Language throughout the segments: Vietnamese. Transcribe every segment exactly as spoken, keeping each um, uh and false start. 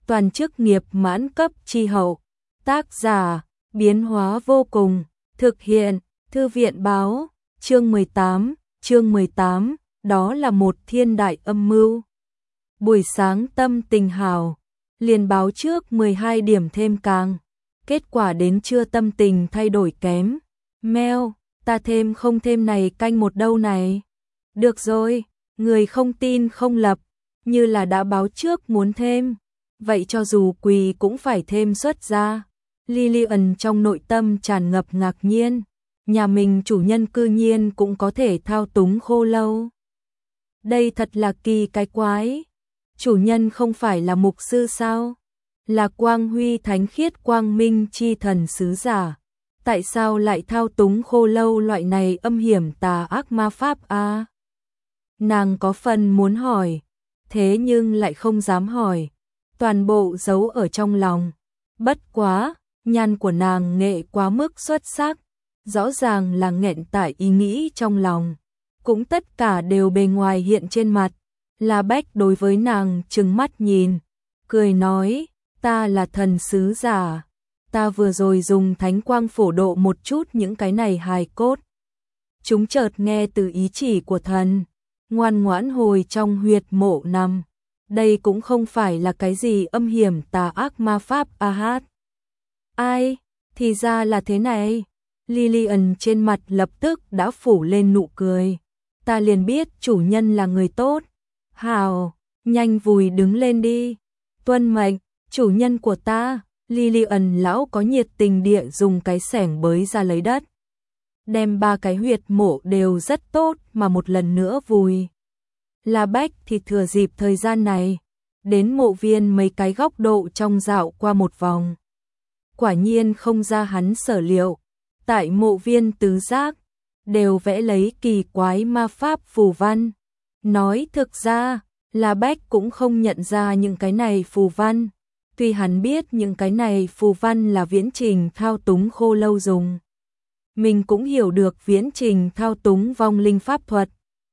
toàn chức nghiệp mãn cấp chi hậu. Tác giả, biến hóa vô cùng, thực hiện, thư viện báo, chương mười tám, chương mười tám, đó là một thiên đại âm mưu. Buổi sáng tâm tình hào, liền báo trước mười hai điểm thêm càng, kết quả đến trưa tâm tình thay đổi kém. Meo, ta thêm không thêm này canh một đâu này. Được rồi, người không tin không lập, như là đã báo trước muốn thêm. Vậy cho dù quỳ cũng phải thêm xuất ra. Lillian trong nội tâm tràn ngập ngạc nhiên, nhà mình chủ nhân cư nhiên cũng có thể thao túng khô lâu. Đây thật là kỳ cái quái. Chủ nhân không phải là mục sư sao? Là quang huy thánh khiết quang minh chi thần sứ giả. Tại sao lại thao túng khô lâu loại này âm hiểm tà ác ma pháp a? À? Nàng có phần muốn hỏi, thế nhưng lại không dám hỏi, toàn bộ giấu ở trong lòng. Bất quá, nhan của nàng nghệ quá mức xuất sắc, rõ ràng là nghẹn tại ý nghĩ trong lòng, cũng tất cả đều bề ngoài hiện trên mặt. La Bách đối với nàng trừng mắt nhìn, cười nói, ta là thần sứ giả, ta vừa rồi dùng thánh quang phổ độ một chút những cái này hài cốt. Chúng chợt nghe từ ý chỉ của thần, ngoan ngoãn hồi trong huyệt mộ nằm. Đây cũng không phải là cái gì âm hiểm tà ác ma pháp a hát. Ai, thì ra là thế này. Lillian trên mặt lập tức đã phủ lên nụ cười. Ta liền biết chủ nhân là người tốt. Hào, nhanh vùi đứng lên đi. Tuân mệnh, chủ nhân của ta. Lillian lão có nhiệt tình địa dùng cái xẻng bới ra lấy đất. Đem ba cái huyệt mộ đều rất tốt mà một lần nữa vùi. La Bách thì thừa dịp thời gian này, đến mộ viên mấy cái góc độ trong dạo qua một vòng. Quả nhiên không ra hắn sở liệu, tại mộ viên tứ giác, đều vẽ lấy kỳ quái ma pháp phù văn. Nói thực ra, La Bách cũng không nhận ra những cái này phù văn, tuy hắn biết những cái này phù văn là viễn trình thao túng khô lâu dùng. Mình cũng hiểu được viễn trình thao túng vong linh pháp thuật.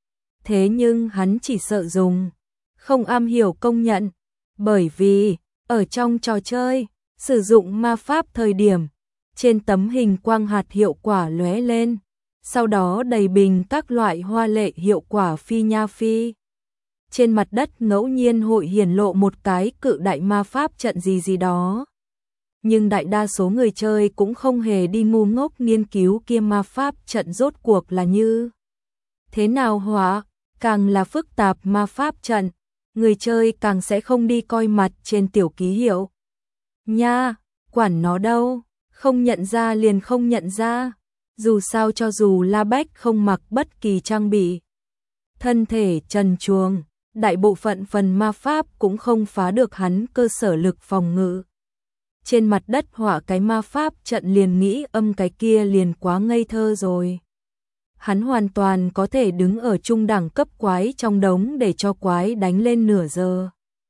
Thế nhưng hắn chỉ sợ dùng, không am hiểu công nhận, bởi vì, ở trong trò chơi, sử dụng ma pháp thời điểm, trên tấm hình quang hạt hiệu quả lóe lên, sau đó đầy bình các loại hoa lệ hiệu quả phi nha phi. Trên mặt đất ngẫu nhiên hội hiển lộ một cái cự đại ma pháp trận gì gì đó. Nhưng đại đa số người chơi cũng không hề đi ngu ngốc nghiên cứu kia ma pháp trận rốt cuộc là như thế nào hóa. Càng là phức tạp ma pháp trận, người chơi càng sẽ không đi coi mặt trên tiểu ký hiệu. Nha, quản nó đâu, không nhận ra liền không nhận ra. Dù sao cho dù La Bách không mặc bất kỳ trang bị, thân thể trần truồng, đại bộ phận phần ma pháp cũng không phá được hắn cơ sở lực phòng ngự. Trên mặt đất họa cái ma pháp trận liền nghĩ âm cái kia liền quá ngây thơ rồi. Hắn hoàn toàn có thể đứng ở trung đẳng cấp quái trong đống để cho quái đánh lên nửa giờ.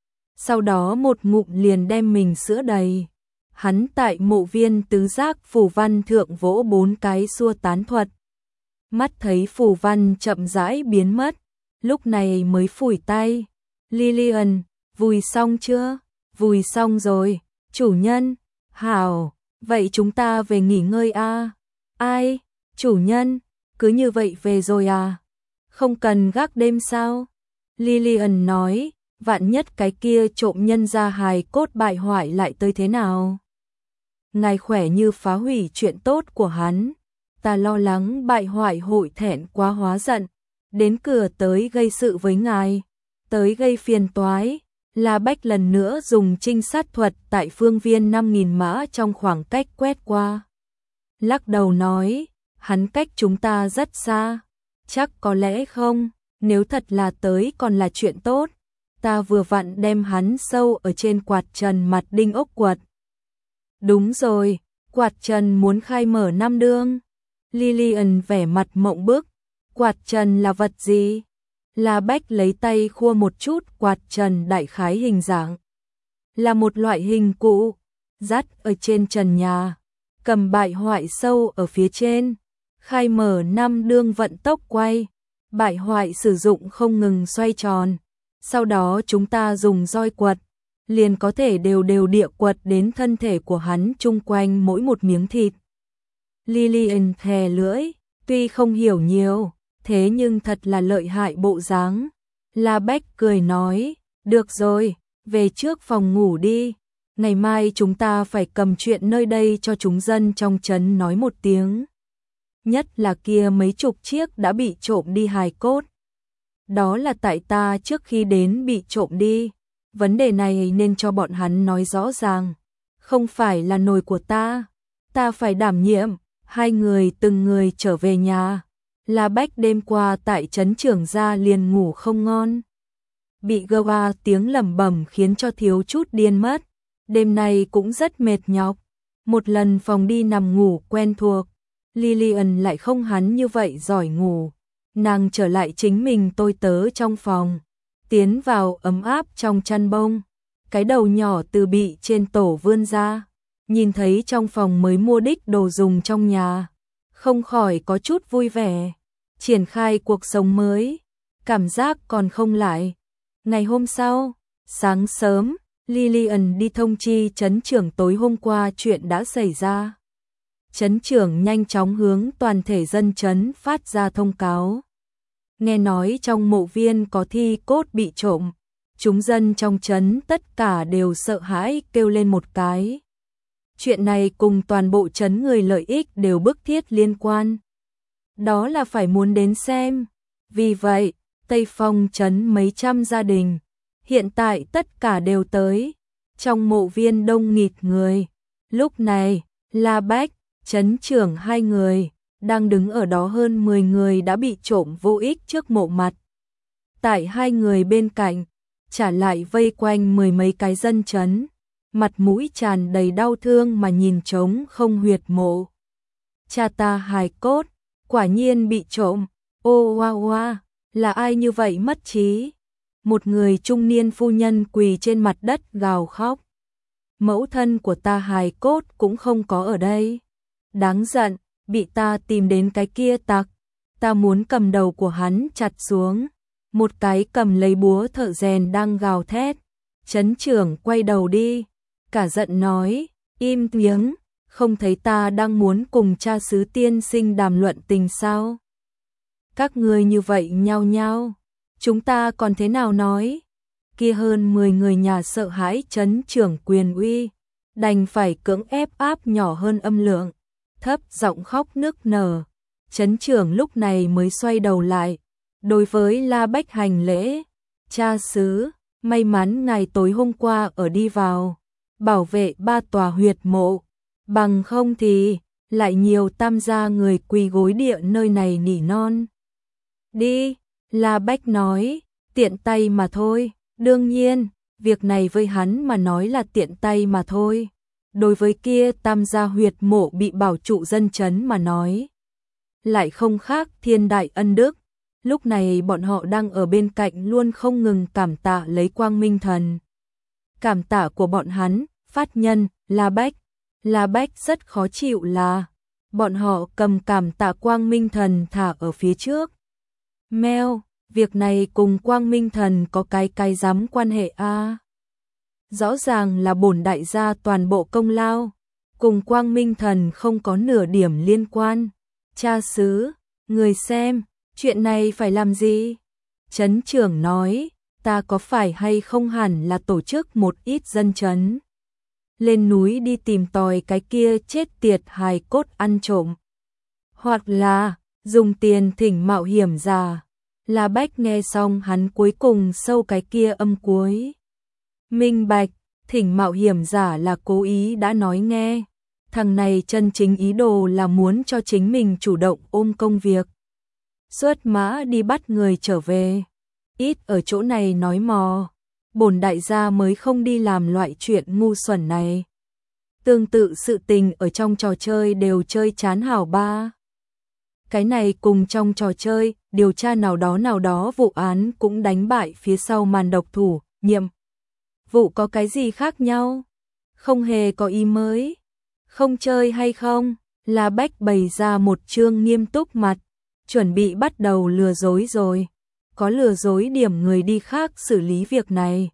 Sau đó một ngụm liền đem mình sữa đầy. Hắn tại mộ viên tứ giác phù văn thượng vỗ bốn cái xua tán thuật. Mắt thấy phù văn chậm rãi biến mất, lúc này mới phủi tay. Lillian, vùi xong chưa? Vùi xong rồi, chủ nhân. Hảo, vậy chúng ta về nghỉ ngơi a. À? Ai? Chủ nhân? Cứ như vậy về rồi à? Không cần gác đêm sao? Lillian nói, vạn nhất cái kia trộm nhân ra hài cốt bại hoại lại tới thế nào? Ngài khỏe như phá hủy chuyện tốt của hắn. Ta lo lắng bại hoại hội thẹn quá hóa giận, đến cửa tới gây sự với ngài, tới gây phiền toái. La Bách lần nữa dùng trinh sát thuật tại phương viên năm nghìn mã trong khoảng cách quét qua. Lắc đầu nói, hắn cách chúng ta rất xa. Chắc có lẽ không, nếu thật là tới còn là chuyện tốt. Ta vừa vặn đem hắn sâu ở trên quạt trần mặt đinh ốc quật. Đúng rồi, quạt trần muốn khai mở năm đương. Lillian vẻ mặt mộng bức. Quạt trần là vật gì? La Bách lấy tay khua một chút quạt trần đại khái hình dạng. Là một loại hình cụ, dắt ở trên trần nhà, cầm bại hoại sâu ở phía trên, khai mở năm đương vận tốc quay, bại hoại sử dụng không ngừng xoay tròn, sau đó chúng ta dùng roi quật, liền có thể đều đều địa quật đến thân thể của hắn chung quanh mỗi một miếng thịt. Lillian thè lưỡi, tuy không hiểu nhiều, thế nhưng thật là lợi hại bộ dáng. La Bách cười nói, được rồi, về trước phòng ngủ đi, ngày mai chúng ta phải cầm chuyện nơi đây cho chúng dân trong trấn nói một tiếng. Nhất là kia mấy chục chiếc đã bị trộm đi hài cốt. Đó là tại ta trước khi đến bị trộm đi, vấn đề này nên cho bọn hắn nói rõ ràng, không phải là nồi của ta, ta phải đảm nhiệm. Hai người từng người trở về nhà. La Bách đêm qua tại trấn trưởng gia liền ngủ không ngon. Bị gơ ba tiếng lẩm bẩm khiến cho thiếu chút điên mất. Đêm nay cũng rất mệt nhọc. Một lần phòng đi nằm ngủ quen thuộc. Lillian lại không hắn như vậy giỏi ngủ. Nàng trở lại chính mình tôi tớ trong phòng. Tiến vào ấm áp trong chăn bông. Cái đầu nhỏ từ bị trên tổ vươn ra. Nhìn thấy trong phòng mới mua đích đồ dùng trong nhà, không khỏi có chút vui vẻ, triển khai cuộc sống mới, cảm giác còn không lại. Ngày hôm sau, sáng sớm, Lillian đi thông chi trấn trưởng tối hôm qua chuyện đã xảy ra. Trấn trưởng nhanh chóng hướng toàn thể dân trấn phát ra thông cáo. Nghe nói trong mộ viên có thi cốt bị trộm, chúng dân trong trấn tất cả đều sợ hãi kêu lên một cái. Chuyện này cùng toàn bộ trấn người lợi ích đều bức thiết liên quan. Đó là phải muốn đến xem. Vì vậy, Tây Phong trấn mấy trăm gia đình, hiện tại tất cả đều tới. Trong mộ viên đông nghịt người. Lúc này, La Bách, trấn trưởng hai người, đang đứng ở đó hơn mười người đã bị trộm vô ích trước mộ mặt. Tại hai người bên cạnh, trả lại vây quanh mười mấy cái dân trấn. Mặt mũi tràn đầy đau thương mà nhìn trống không huyệt mộ. Cha ta hài cốt, quả nhiên bị trộm, ô oa oa, là ai như vậy mất trí? Một người trung niên phu nhân quỳ trên mặt đất gào khóc. Mẫu thân của ta hài cốt cũng không có ở đây. Đáng giận, bị ta tìm đến cái kia tặc, ta muốn cầm đầu của hắn chặt xuống. Một cái cầm lấy búa thợ rèn đang gào thét. Trấn trưởng quay đầu đi. Cả giận nói, im tiếng, không thấy ta đang muốn cùng cha xứ tiên sinh đàm luận tình sao? Các ngươi như vậy nhao nhao, chúng ta còn thế nào nói? Kia hơn mười người nhà sợ hãi trấn trưởng quyền uy, đành phải cưỡng ép áp nhỏ hơn âm lượng, thấp giọng khóc nức nở. Trấn trưởng lúc này mới xoay đầu lại, đối với La Bách hành lễ, cha xứ, may mắn ngài tối hôm qua ở đi vào. Bảo vệ ba tòa huyệt mộ, bằng không thì lại nhiều tam gia người quỳ gối địa nơi này nỉ non. Đi, La Bách nói, tiện tay mà thôi, đương nhiên, việc này với hắn mà nói là tiện tay mà thôi. Đối với kia tam gia huyệt mộ bị bảo trụ dân trấn mà nói, lại không khác thiên đại ân đức. Lúc này bọn họ đang ở bên cạnh luôn không ngừng cảm tạ lấy Quang Minh Thần. Cảm tạ của bọn hắn, phát nhân, La Bách. La Bách rất khó chịu là bọn họ cầm cảm tạ Quang Minh Thần thả ở phía trước. Mèo, việc này cùng Quang Minh Thần có cái cái dám quan hệ a? À? Rõ ràng là bổn đại gia toàn bộ công lao, cùng Quang Minh Thần không có nửa điểm liên quan. Cha xứ, người xem, chuyện này phải làm gì? Trấn trưởng nói, ta có phải hay không hẳn là tổ chức một ít dân trấn lên núi đi tìm tòi cái kia chết tiệt hài cốt ăn trộm, hoặc là dùng tiền thỉnh mạo hiểm giả. La Bách nghe xong hắn cuối cùng sâu cái kia âm cuối. Minh bạch, thỉnh mạo hiểm giả là cố ý đã nói nghe. Thằng này chân chính ý đồ là muốn cho chính mình chủ động ôm công việc. Xuất mã đi bắt người trở về. Ít ở chỗ này nói mò. Bổn đại gia mới không đi làm loại chuyện ngu xuẩn này. Tương tự sự tình ở trong trò chơi đều chơi chán hảo ba. Cái này cùng trong trò chơi, điều tra nào đó nào đó vụ án cũng đánh bại phía sau màn độc thủ, nhiệm. Vụ có cái gì khác nhau? Không hề có ý mới. Không chơi hay không? La Bách bày ra một trương nghiêm túc mặt, chuẩn bị bắt đầu lừa dối rồi. Có lừa dối điểm người đi khác xử lý việc này.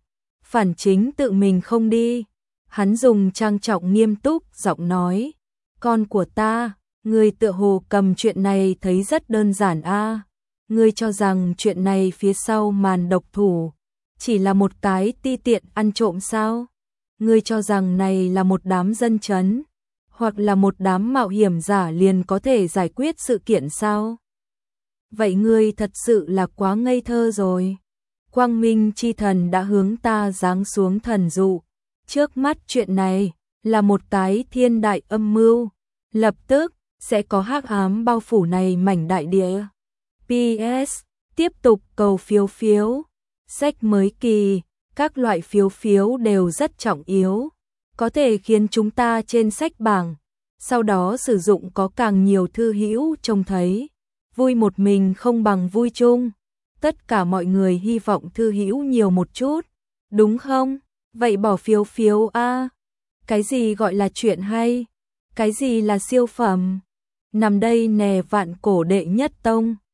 phản chính tự mình không đi. Hắn dùng trang trọng nghiêm túc giọng nói, con của ta, ngươi tựa hồ cầm chuyện này thấy rất đơn giản a. Ngươi cho rằng chuyện này phía sau màn độc thủ chỉ là một cái ti tiện ăn trộm sao? Ngươi cho rằng này là một đám dân chấn hoặc là một đám mạo hiểm giả liền có thể giải quyết sự kiện sao? Vậy ngươi thật sự là quá ngây thơ rồi. Quang Minh chi thần đã hướng ta giáng xuống thần dụ. Trước mắt chuyện này là một cái thiên đại âm mưu, lập tức sẽ có hắc ám bao phủ này mảnh đại địa. pê ét Tiếp tục cầu phiếu phiếu. Sách mới kỳ, các loại phiếu phiếu đều rất trọng yếu, có thể khiến chúng ta trên sách bảng, sau đó sử dụng có càng nhiều thư hữu trông thấy. Vui một mình không bằng vui chung. Tất cả mọi người hy vọng thư hữu nhiều một chút, đúng không? Vậy bỏ phiếu phiếu a. Cái gì gọi là chuyện hay? Cái gì là siêu phẩm? Nằm đây nè vạn cổ đệ nhất tông.